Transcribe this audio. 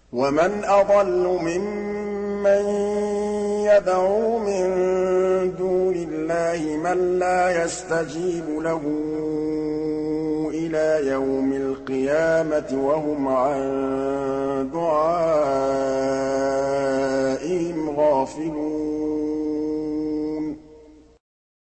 وَمَنْ أَضَلُّ مِمَّن يَدْعُو مِن دُونِ اللَّهِ مَن لَّا يَسْتَجِيبُ لَهُ إِلَىٰ يَوْمِ الْقِيَامَةِ وَهُمْ عَن دُعَائِهِمْ